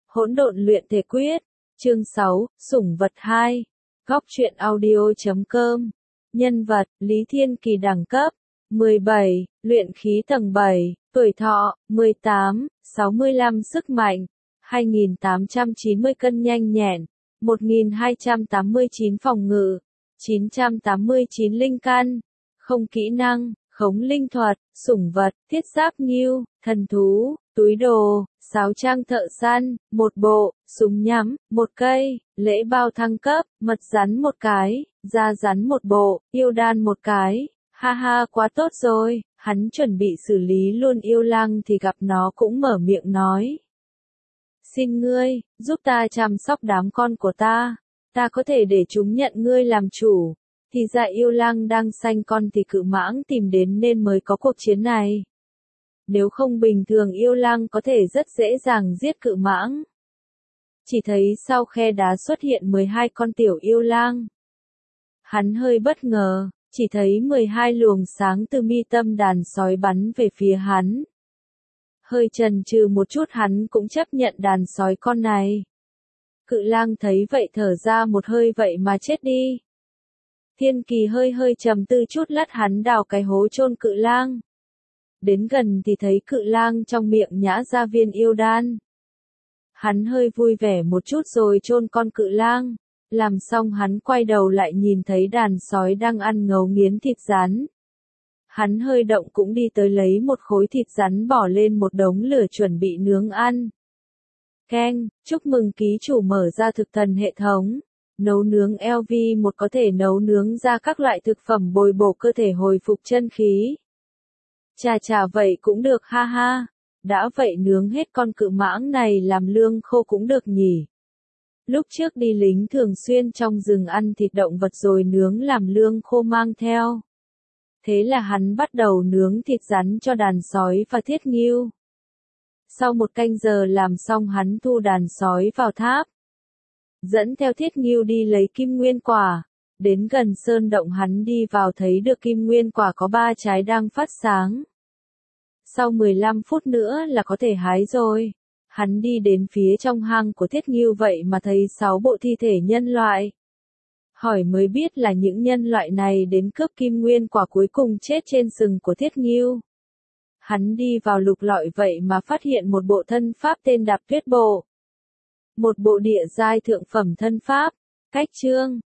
Hỗn độn luyện thể quyết, chương 6, sủng vật 2, góc truyện audio.com, nhân vật, Lý Thiên Kỳ đẳng cấp, 17, luyện khí tầng 7, tuổi thọ, 18, 65 sức mạnh, 2890 cân nhanh nhẹn, 1289 phòng ngự, 989 linh căn, không kỹ năng, khống linh thuật, sủng vật, thiết giáp ngưu, thần thú, túi đồ, sáo trang thợ săn, một bộ, súng nhắm, một cây, lễ bao thăng cấp, mật rắn một cái, da rắn một bộ, yêu đan một cái, ha ha quá tốt rồi, hắn chuẩn bị xử lý luôn yêu lăng thì gặp nó cũng mở miệng nói. Xin ngươi, giúp ta chăm sóc đám con của ta có thể để chúng nhận ngươi làm chủ. Thì ra yêu lăng đang sanh con thì cự mãng tìm đến nên mới có cuộc chiến này. Nếu không bình thường yêu lăng có thể rất dễ dàng giết cự mãng. Chỉ thấy sau khe đá xuất hiện 12 con tiểu yêu lang. Hắn hơi bất ngờ, chỉ thấy 12 luồng sáng từ mi tâm đàn sói bắn về phía hắn. Hơi chần chừ một chút hắn cũng chấp nhận đàn sói con này. Cự lang thấy vậy thở ra một hơi vậy mà chết đi. Thiên Kỳ hơi trầm tư chút lát hắn đào cái hố chôn cự lang. Đến gần thì thấy cự lang trong miệng nhả ra viên yêu đan. Hắn hơi vui vẻ một chút rồi chôn con cự lang. Làm xong hắn quay đầu lại nhìn thấy đàn sói đang ăn ngấu nghiến thịt rắn. Hắn hơi động cũng đi tới lấy một khối thịt rắn bỏ lên một đống lửa chuẩn bị nướng ăn. Keng, chúc mừng ký chủ mở ra thực thần hệ thống. Nấu nướng LV1 có thể nấu nướng ra các loại thực phẩm bồi bổ cơ thể hồi phục chân khí. Chà vậy cũng được ha ha. Đã vậy nướng hết con cự mãng này làm lương khô cũng được nhỉ. Lúc trước đi lính thường xuyên trong rừng ăn thịt động vật rồi nướng làm lương khô mang theo. Thế là hắn bắt đầu nướng thịt rắn cho đàn sói và thiết ngưu. Sau một canh giờ làm xong hắn thu đàn sói vào tháp. Dẫn theo thiết ngưu đi lấy kim nguyên quả. Đến gần sơn động hắn đi vào thấy được kim nguyên quả có 3 trái đang phát sáng. Sau 15 phút nữa là có thể hái rồi. Hắn đi đến phía trong hang của thiết ngưu vậy mà thấy 6 bộ thi thể nhân loại. Hỏi mới biết là những nhân loại này đến cướp kim nguyên quả cuối cùng chết trên sừng của thiết ngưu. Hắn đi vào lục lọi vậy mà phát hiện một bộ thân pháp tên Đạp Tuyết Bộ. Một bộ địa giai thượng phẩm thân pháp. Cách chương,